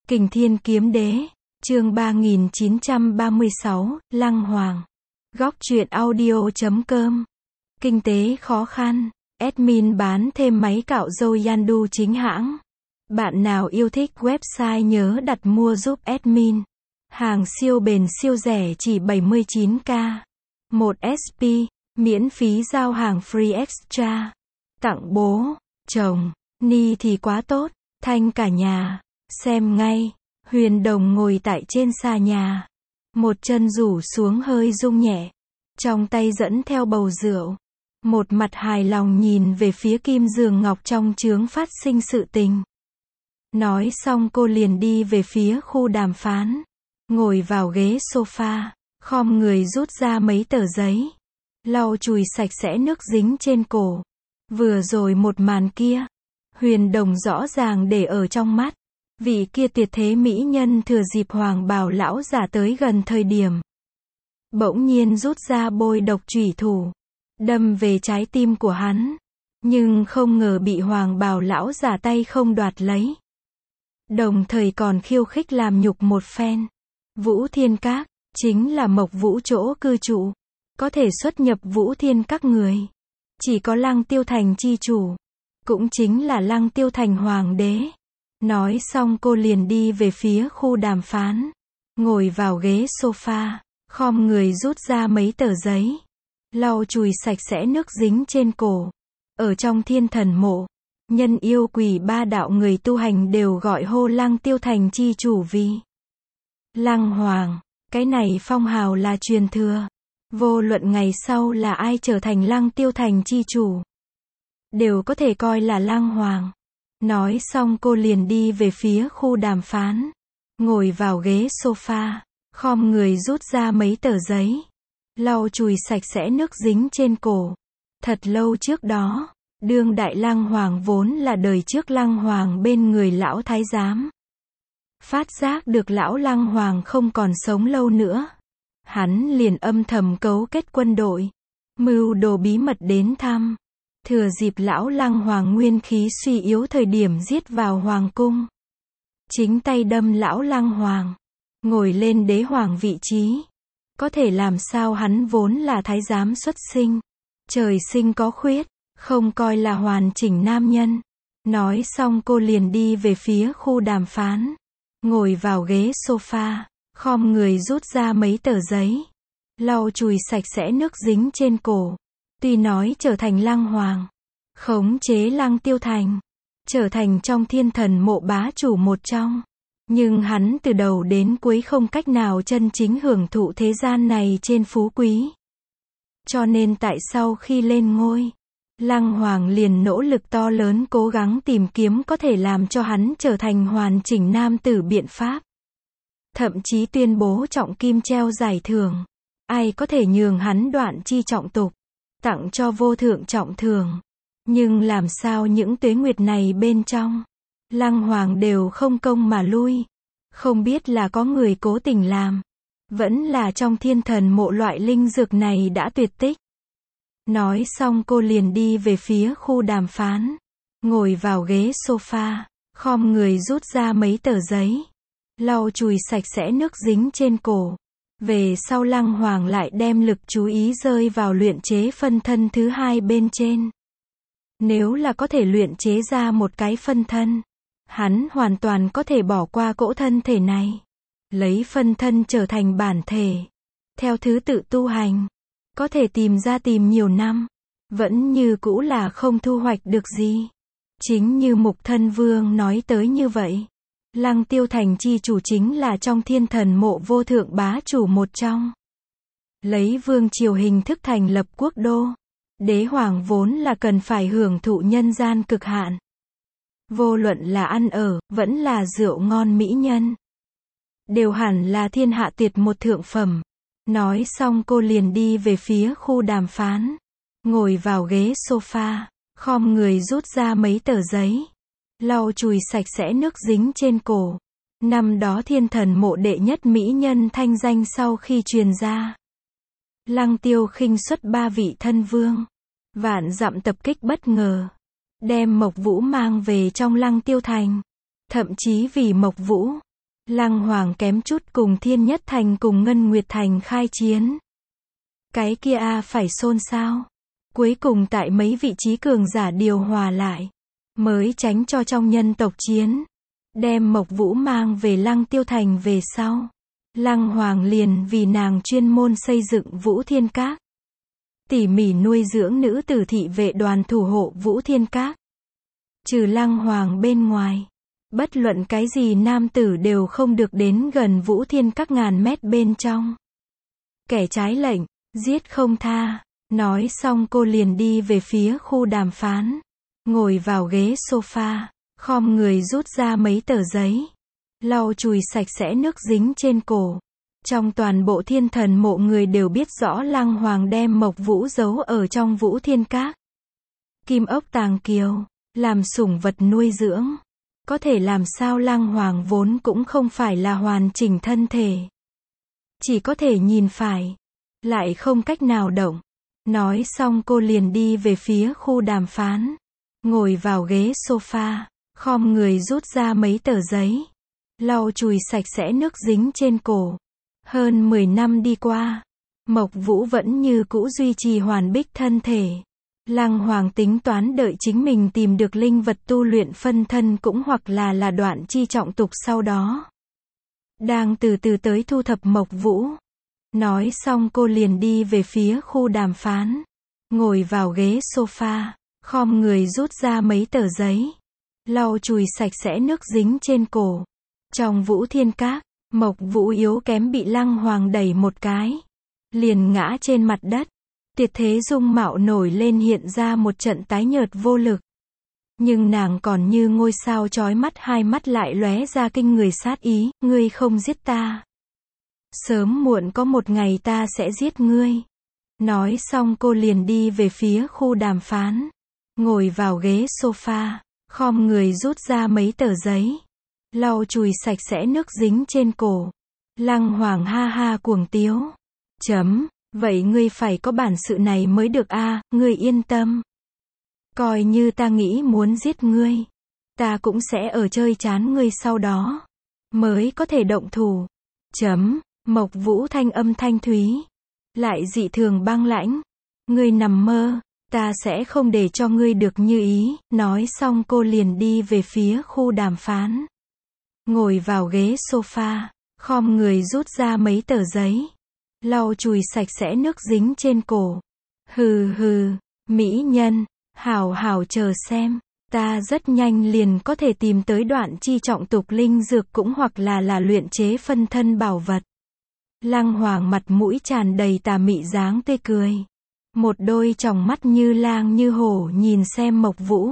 Kình Thiên Kiếm Đế, chương 3936, Lăng Hoàng. Góc truyện audio.com. Kinh tế khó khăn, admin bán thêm máy cạo râu Yandu chính hãng. Bạn nào yêu thích website nhớ đặt mua giúp admin. Hàng siêu bền siêu rẻ chỉ 79k. 1 SP, miễn phí giao hàng free extra. Tặng bố, chồng, ni thì quá tốt, thanh cả nhà. Xem ngay, Huyền Đồng ngồi tại trên xà nhà. Một chân rủ xuống hơi rung nhẹ. Trong tay dẫn theo bầu rượu. Một mặt hài lòng nhìn về phía Kim Giường Ngọc trong chướng phát sinh sự tình. Nói xong cô liền đi về phía khu đàm phán. Ngồi vào ghế sofa, khom người rút ra mấy tờ giấy. Lau chùi sạch sẽ nước dính trên cổ. Vừa rồi một màn kia, Huyền Đồng rõ ràng để ở trong mắt. Vị kia tuyệt thế mỹ nhân thừa dịp Hoàng Bào lão giả tới gần thời điểm. Bỗng nhiên rút ra bôi độc chủy thủ. Đâm về trái tim của hắn. Nhưng không ngờ bị Hoàng Bào lão giả tay không đoạt lấy. Đồng thời còn khiêu khích làm nhục một phen. Vũ Thiên Các, chính là Mộc Vũ chỗ cư trụ. Có thể xuất nhập Vũ Thiên Các người. Chỉ có Lăng Tiêu Thành chi chủ. Cũng chính là Lăng Tiêu Thành Hoàng đế. Nói xong cô liền đi về phía khu đàm phán. Ngồi vào ghế sofa, khom người rút ra mấy tờ giấy. Lau chùi sạch sẽ nước dính trên cổ. Ở trong Thiên Thần Mộ, nhân yêu quỷ ba đạo người tu hành đều gọi hô Lăng Tiêu Thành chi chủ vì Lăng Hoàng. Cái này phong hào là truyền thừa. Vô luận ngày sau là ai trở thành Lăng Tiêu Thành chi chủ, đều có thể coi là Lăng Hoàng. Nói xong cô liền đi về phía khu đàm phán. Ngồi vào ghế sofa, khom người rút ra mấy tờ giấy. Lau chùi sạch sẽ nước dính trên cổ. Thật lâu trước đó, đương đại Lăng Hoàng vốn là đời trước Lăng Hoàng bên người lão thái giám. Phát giác được lão Lăng Hoàng không còn sống lâu nữa. Hắn liền âm thầm cấu kết quân đội. Mưu đồ bí mật đến thăm. Thừa dịp lão Lăng Hoàng nguyên khí suy yếu thời điểm giết vào hoàng cung. Chính tay đâm lão Lăng Hoàng. Ngồi lên đế hoàng vị trí. Có thể làm sao hắn vốn là thái giám xuất sinh. Trời sinh có khuyết, không coi là hoàn chỉnh nam nhân. Nói xong cô liền đi về phía khu đàm phán. Ngồi vào ghế sofa, khom người rút ra mấy tờ giấy. Lau chùi sạch sẽ nước dính trên cổ. Tuy nói trở thành Lăng Hoàng, khống chế Lăng Tiêu Thành, trở thành trong Thiên Thần Mộ bá chủ một trong. Nhưng hắn từ đầu đến cuối không cách nào chân chính hưởng thụ thế gian này trên phú quý. Cho nên tại sau khi lên ngôi, Lăng Hoàng liền nỗ lực to lớn cố gắng tìm kiếm có thể làm cho hắn trở thành hoàn chỉnh nam tử biện pháp. Thậm chí tuyên bố trọng kim treo giải thưởng. Ai có thể nhường hắn đoạn chi trọng tục, tặng cho vô thượng trọng thưởng. Nhưng làm sao những tuế nguyệt này bên trong, Lăng Hoàng đều không công mà lui. Không biết là có người cố tình làm, vẫn là trong Thiên Thần Mộ loại linh dược này đã tuyệt tích. Nói xong cô liền đi về phía khu đàm phán. Ngồi vào ghế sofa, khom người rút ra mấy tờ giấy. Lau chùi sạch sẽ nước dính trên cổ. Về sau Lăng Hoàng lại đem lực chú ý rơi vào luyện chế phân thân thứ hai bên trên. Nếu là có thể luyện chế ra một cái phân thân, hắn hoàn toàn có thể bỏ qua cỗ thân thể này. Lấy phân thân trở thành bản thể. Theo thứ tự tu hành. Có thể tìm nhiều năm. Vẫn như cũ là không thu hoạch được gì. Chính như Mục Thân Vương nói tới như vậy. Lăng Tiêu Thành chi chủ chính là trong Thiên Thần Mộ vô thượng bá chủ một trong. Lấy vương triều hình thức thành lập quốc đô. Đế hoàng vốn là cần phải hưởng thụ nhân gian cực hạn. Vô luận là ăn ở, vẫn là rượu ngon mỹ nhân. Đều hẳn là thiên hạ tuyệt một thượng phẩm. Nói xong cô liền đi về phía khu đàm phán. Ngồi vào ghế sofa, khom người rút ra mấy tờ giấy. Lau chùi sạch sẽ nước dính trên cổ. Năm đó Thiên Thần Mộ đệ nhất mỹ nhân thanh danh sau khi truyền ra. Lăng Tiêu khinh xuất 3 vị thân vương. Vạn dặm tập kích bất ngờ. Đem Mộc Vũ mang về trong Lăng Tiêu Thành. Thậm chí vì Mộc Vũ, Lăng Hoàng kém chút cùng Thiên Nhất Thành cùng Ngân Nguyệt Thành khai chiến. Cái kia phải xôn xao. Cuối cùng tại mấy vị trí cường giả điều hòa lại, mới tránh cho trong nhân tộc chiến. Đem Mộc Vũ mang về Lăng Tiêu Thành về sau. Lăng Hoàng liền vì nàng chuyên môn xây dựng Vũ Thiên Các. Tỉ mỉ nuôi dưỡng nữ tử thị vệ đoàn thủ hộ Vũ Thiên Các. Trừ Lăng Hoàng bên ngoài, bất luận cái gì nam tử đều không được đến gần Vũ Thiên Các ngàn mét bên trong. Kẻ trái lệnh, giết không tha. Nói xong cô liền đi về phía khu đàm phán. Ngồi vào ghế sofa, khom người rút ra mấy tờ giấy. Lau chùi sạch sẽ nước dính trên cổ. Trong toàn bộ Thiên Thần Mộ người đều biết rõ Lăng Hoàng đem Mộc Vũ giấu ở trong Vũ Thiên Các. Kim ốc tàng kiều, làm sủng vật nuôi dưỡng. Có thể làm sao Lăng Hoàng vốn cũng không phải là hoàn chỉnh thân thể. Chỉ có thể nhìn phải, lại không cách nào động. Nói xong cô liền đi về phía khu đàm phán. Ngồi vào ghế sofa, khom người rút ra mấy tờ giấy. Lau chùi sạch sẽ nước dính trên cổ. Hơn 10 năm đi qua, Mộc Vũ vẫn như cũ duy trì hoàn bích thân thể. Lăng Hoàng tính toán đợi chính mình tìm được linh vật tu luyện phân thân cũng hoặc là đoạn chi trọng tục sau đó. Đang từ từ tới thu thập Mộc Vũ. Nói xong cô liền đi về phía khu đàm phán. Ngồi vào ghế sofa, khom người rút ra mấy tờ giấy. Lau chùi sạch sẽ nước dính trên cổ. Trong Vũ Thiên Các, Mộc Vũ yếu kém bị Lăng Hoàng đẩy một cái. Liền ngã trên mặt đất. Tiệt thế dung mạo nổi lên hiện ra một trận tái nhợt vô lực. Nhưng nàng còn như ngôi sao chói mắt, hai mắt lại lóe ra kinh người sát ý. Ngươi không giết ta, sớm muộn có một ngày ta sẽ giết ngươi. Nói xong cô liền đi về phía khu đàm phán. Ngồi vào ghế sofa, khom người rút ra mấy tờ giấy. Lau chùi sạch sẽ nước dính trên cổ. Lăng Hoàng ha ha cuồng tiếu. Vậy ngươi phải có bản sự này mới được a, ngươi yên tâm. Coi như ta nghĩ muốn giết ngươi, ta cũng sẽ ở chơi chán ngươi sau đó, mới có thể động thủ. Mộc Vũ thanh âm thanh thúy, lại dị thường băng lãnh. Ngươi nằm mơ, ta sẽ không để cho ngươi được như ý. Nói xong cô liền đi về phía khu đàm phán. Ngồi vào ghế sofa, khom người rút ra mấy tờ giấy. Lau chùi sạch sẽ nước dính trên cổ. Hừ, mỹ nhân, hảo hảo chờ xem. Ta rất nhanh liền có thể tìm tới đoạn chi trọng tục linh dược cũng hoặc là luyện chế phân thân bảo vật. Lăng Hoàng mặt mũi tràn đầy tà mị dáng tươi cười. Một đôi tròng mắt như lang như hổ nhìn xem Mộc Vũ.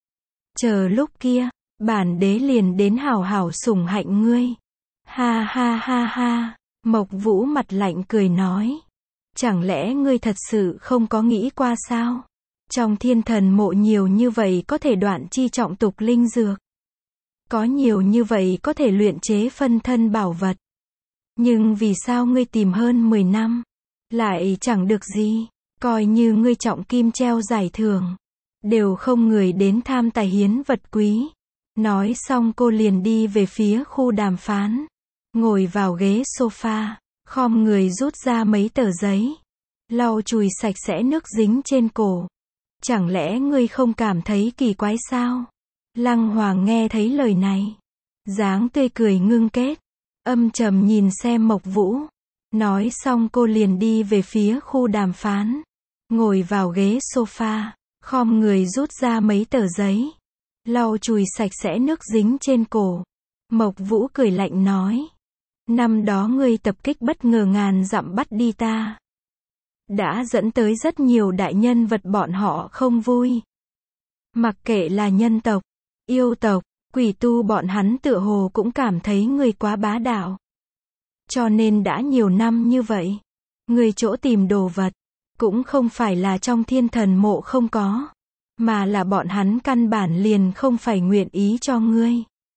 Chờ lúc kia, bản đế liền đến hảo hảo sủng hạnh ngươi. Ha ha ha ha. Mộc Vũ mặt lạnh cười nói. Chẳng lẽ ngươi thật sự không có nghĩ qua sao? Trong Thiên Thần Mộ nhiều như vậy có thể đoạn chi trọng tục linh dược. Có nhiều như vậy có thể luyện chế phân thân bảo vật. Nhưng vì sao ngươi tìm hơn 10 năm, lại chẳng được gì? Coi như ngươi trọng kim treo giải thưởng, đều không người đến tham tài hiến vật quý. Nói xong cô liền đi về phía khu đàm phán. Ngồi vào ghế sofa, khom người rút ra mấy tờ giấy. Lau chùi sạch sẽ nước dính trên cổ. Chẳng lẽ ngươi không cảm thấy kỳ quái sao? Lăng Hoàng nghe thấy lời này, dáng tươi cười ngưng kết, âm trầm nhìn xem Mộc Vũ. Nói xong cô liền đi về phía khu đàm phán. Ngồi vào ghế sofa, khom người rút ra mấy tờ giấy. Lau chùi sạch sẽ nước dính trên cổ. Mộc Vũ cười lạnh nói. Năm đó ngươi tập kích bất ngờ ngàn dặm bắt đi ta, đã dẫn tới rất nhiều đại nhân vật bọn họ không vui. Mặc kệ là nhân tộc, yêu tộc, quỷ tu bọn hắn tựa hồ cũng cảm thấy ngươi quá bá đạo. Cho nên đã nhiều năm như vậy, ngươi chỗ tìm đồ vật, cũng không phải là trong Thiên Thần Mộ không có, mà là bọn hắn căn bản liền không phải nguyện ý cho ngươi.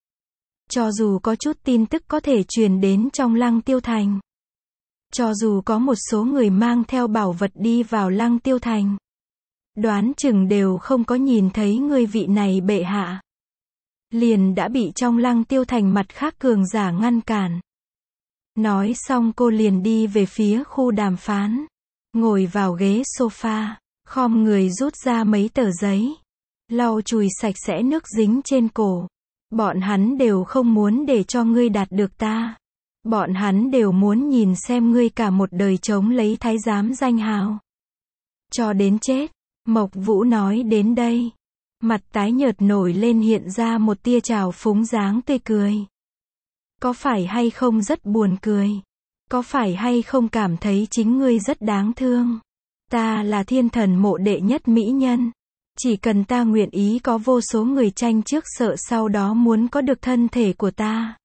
Cho dù có chút tin tức có thể truyền đến trong Lăng Tiêu Thành, cho dù có một số người mang theo bảo vật đi vào Lăng Tiêu Thành, đoán chừng đều không có nhìn thấy ngươi vị này bệ hạ. liền đã bị trong Lăng Tiêu Thành mặt khác cường giả ngăn cản. Nói xong cô liền đi về phía khu đàm phán. Ngồi vào ghế sofa, khom người rút ra mấy tờ giấy. Lau chùi sạch sẽ nước dính trên cổ. Bọn hắn đều không muốn để cho ngươi đạt được ta. Bọn hắn đều muốn nhìn xem ngươi cả một đời chống lấy thái giám danh hào. Cho đến chết. Mộc Vũ nói đến đây. Mặt tái nhợt nổi lên hiện ra một tia trào phúng dáng tươi cười. Có phải hay không rất buồn cười? Có phải hay không cảm thấy chính ngươi rất đáng thương? Ta là thiên thần mộ đệ nhất mỹ nhân. Chỉ cần ta nguyện ý có vô số người tranh trước sợ sau đó muốn có được thân thể của ta.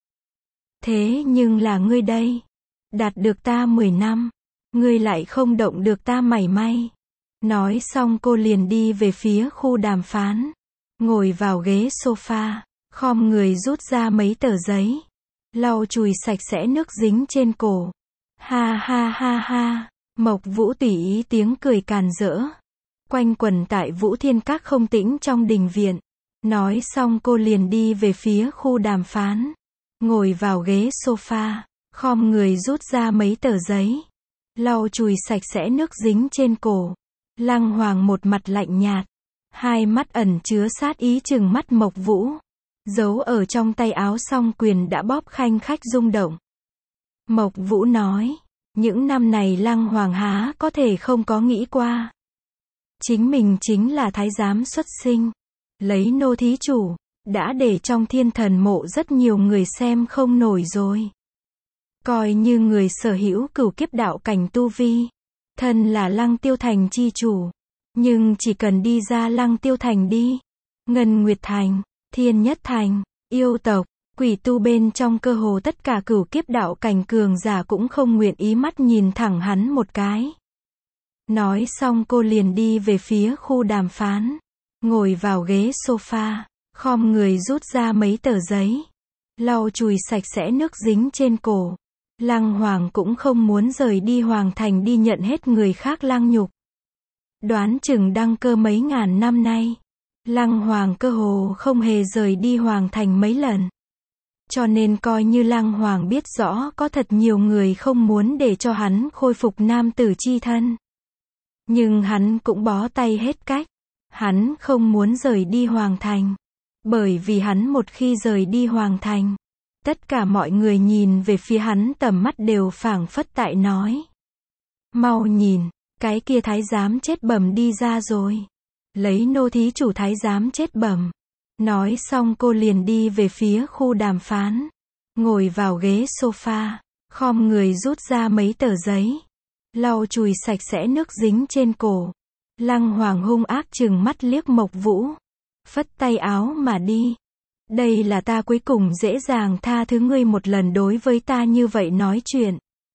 Thế nhưng là ngươi đây. Đạt được ta 10 năm. Ngươi lại không động được ta mảy may. Nói xong cô liền đi về phía khu đàm phán. Ngồi vào ghế sofa. Khom người rút ra mấy tờ giấy. Lau chùi sạch sẽ nước dính trên cổ. Ha ha ha ha. Mộc Vũ tùy ý tiếng cười càn rỡ. Quanh quẩn tại Vũ Thiên Các không tĩnh trong đình viện. Nói xong cô liền đi về phía khu đàm phán. Ngồi vào ghế sofa. Khom người rút ra mấy tờ giấy. Lau chùi sạch sẽ nước dính trên cổ. Lăng Hoàng một mặt lạnh nhạt. Hai mắt ẩn chứa sát ý trừng mắt Mộc Vũ. Giấu ở trong tay áo song quyền đã bóp khanh khách rung động. Mộc Vũ nói. Những năm này Lăng Hoàng há có thể không có nghĩ qua. Chính mình chính là thái giám xuất sinh. Lấy nô thí chủ. Đã để trong thiên thần mộ rất nhiều người xem không nổi rồi. Coi như người sở hữu cửu kiếp đạo cảnh tu vi. Thân là Lăng Tiêu Thành chi chủ. Nhưng chỉ cần đi ra Lăng Tiêu Thành đi. Ngân Nguyệt Thành, Thiên Nhất Thành, yêu tộc, quỷ tu bên trong cơ hồ tất cả cửu kiếp đạo cảnh cường giả cũng không nguyện ý mắt nhìn thẳng hắn một cái. Nói xong cô liền đi về phía khu đàm phán. Ngồi vào ghế sofa. Khom người rút ra mấy tờ giấy. Lau chùi sạch sẽ nước dính trên cổ. Lăng Hoàng cũng không muốn rời đi Hoàng Thành đi nhận hết người khác lăng nhục. Đoán chừng đăng cơ mấy ngàn năm nay. Lăng Hoàng cơ hồ không hề rời đi Hoàng Thành mấy lần. Cho nên coi như Lăng Hoàng biết rõ có thật nhiều người không muốn để cho hắn khôi phục nam tử chi thân. Nhưng hắn cũng bó tay hết cách. Hắn không muốn rời đi Hoàng Thành. Bởi vì hắn một khi rời đi Hoàng Thành. Tất cả mọi người nhìn về phía hắn tầm mắt đều phảng phất tại nói. Mau nhìn, cái kia thái giám chết bẩm đi ra rồi. Lấy nô thí chủ thái giám chết bẩm. Nói xong cô liền đi về phía khu đàm phán. Ngồi vào ghế sofa. Khom người rút ra mấy tờ giấy. Lau chùi sạch sẽ nước dính trên cổ. Lăng Hoàng hung ác trừng mắt liếc Mộc Vũ. Phất tay áo mà đi. Đây là ta cuối cùng dễ dàng tha thứ ngươi một lần đối với ta như vậy nói chuyện.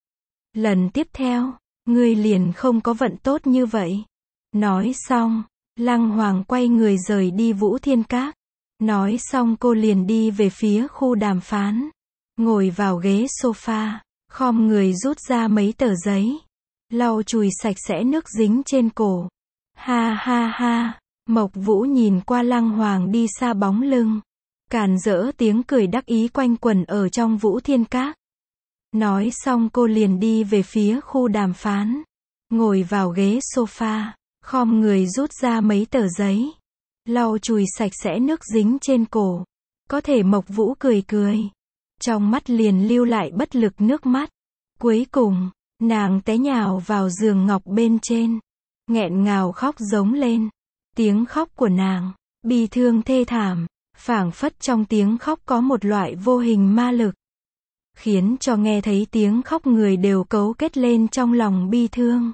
Lần tiếp theo, ngươi liền không có vận tốt như vậy. Nói xong, Lăng Hoàng quay người rời đi Vũ Thiên Các. Nói xong cô liền đi về phía khu đàm phán. Ngồi vào ghế sofa, khom người rút ra mấy tờ giấy. Lau chùi sạch sẽ nước dính trên cổ. Ha ha ha, Mộc Vũ nhìn qua Lăng Hoàng đi xa bóng lưng. Càn rỡ tiếng cười đắc ý quanh quẩn ở trong Vũ Thiên Các. Nói xong cô liền đi về phía khu đàm phán. Ngồi vào ghế sofa, khom người rút ra mấy tờ giấy. Lau chùi sạch sẽ nước dính trên cổ. Có thể Mộc Vũ cười cười. Trong mắt liền lưu lại bất lực nước mắt. Cuối cùng, nàng té nhào vào giường ngọc bên trên. Nghẹn ngào khóc giống lên. Tiếng khóc của nàng, bi thương thê thảm. Phảng phất trong tiếng khóc có một loại vô hình ma lực. Khiến cho nghe thấy tiếng khóc người đều cấu kết lên trong lòng bi thương.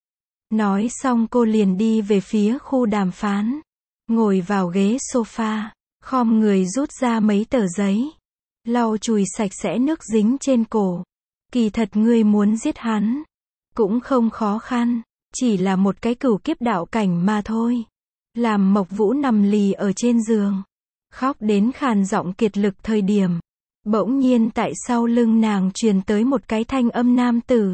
Nói xong cô liền đi về phía khu đàm phán. Ngồi vào ghế sofa. Khom người rút ra mấy tờ giấy. Lau chùi sạch sẽ nước dính trên cổ. Kỳ thật ngươi muốn giết hắn. Cũng không khó khăn. Chỉ là một cái cửu kiếp đạo cảnh mà thôi. Làm Mộc Vũ nằm lì ở trên giường. Khóc đến khàn giọng kiệt lực thời điểm. Bỗng nhiên tại sau lưng nàng truyền tới một cái thanh âm nam tử.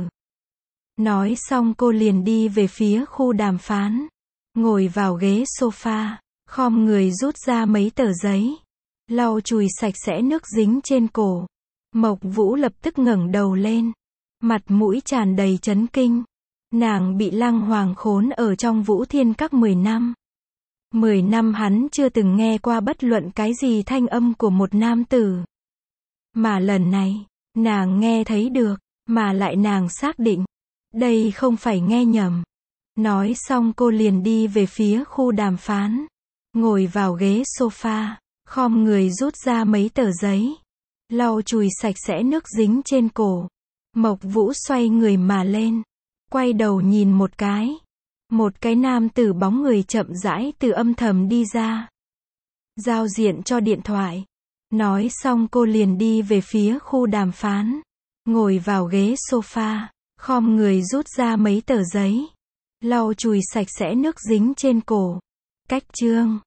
Nói xong cô liền đi về phía khu đàm phán. Ngồi vào ghế sofa. Khom người rút ra mấy tờ giấy. lau chùi sạch sẽ nước dính trên cổ. Mộc Vũ lập tức ngẩng đầu lên, mặt mũi tràn đầy chấn kinh. Nàng bị Lăng Hoàng khốn ở trong Vũ Thiên Các 10 năm. 10 năm hắn chưa từng nghe qua bất luận cái gì thanh âm của một nam tử. Mà lần này, nàng nghe thấy được, mà lại nàng xác định, đây không phải nghe nhầm. Nói xong cô liền đi về phía khu đàm phán, ngồi vào ghế sofa, khom người rút ra mấy tờ giấy, lau chùi sạch sẽ nước dính trên cổ. Mộc Vũ xoay người mà lên, quay đầu nhìn một cái nam tử bóng người chậm rãi từ âm thầm đi ra, giao diện cho điện thoại. Nói xong cô liền đi về phía khu đàm phán, ngồi vào ghế sofa, khom người rút ra mấy tờ giấy, lau chùi sạch sẽ nước dính trên cổ. Cách chương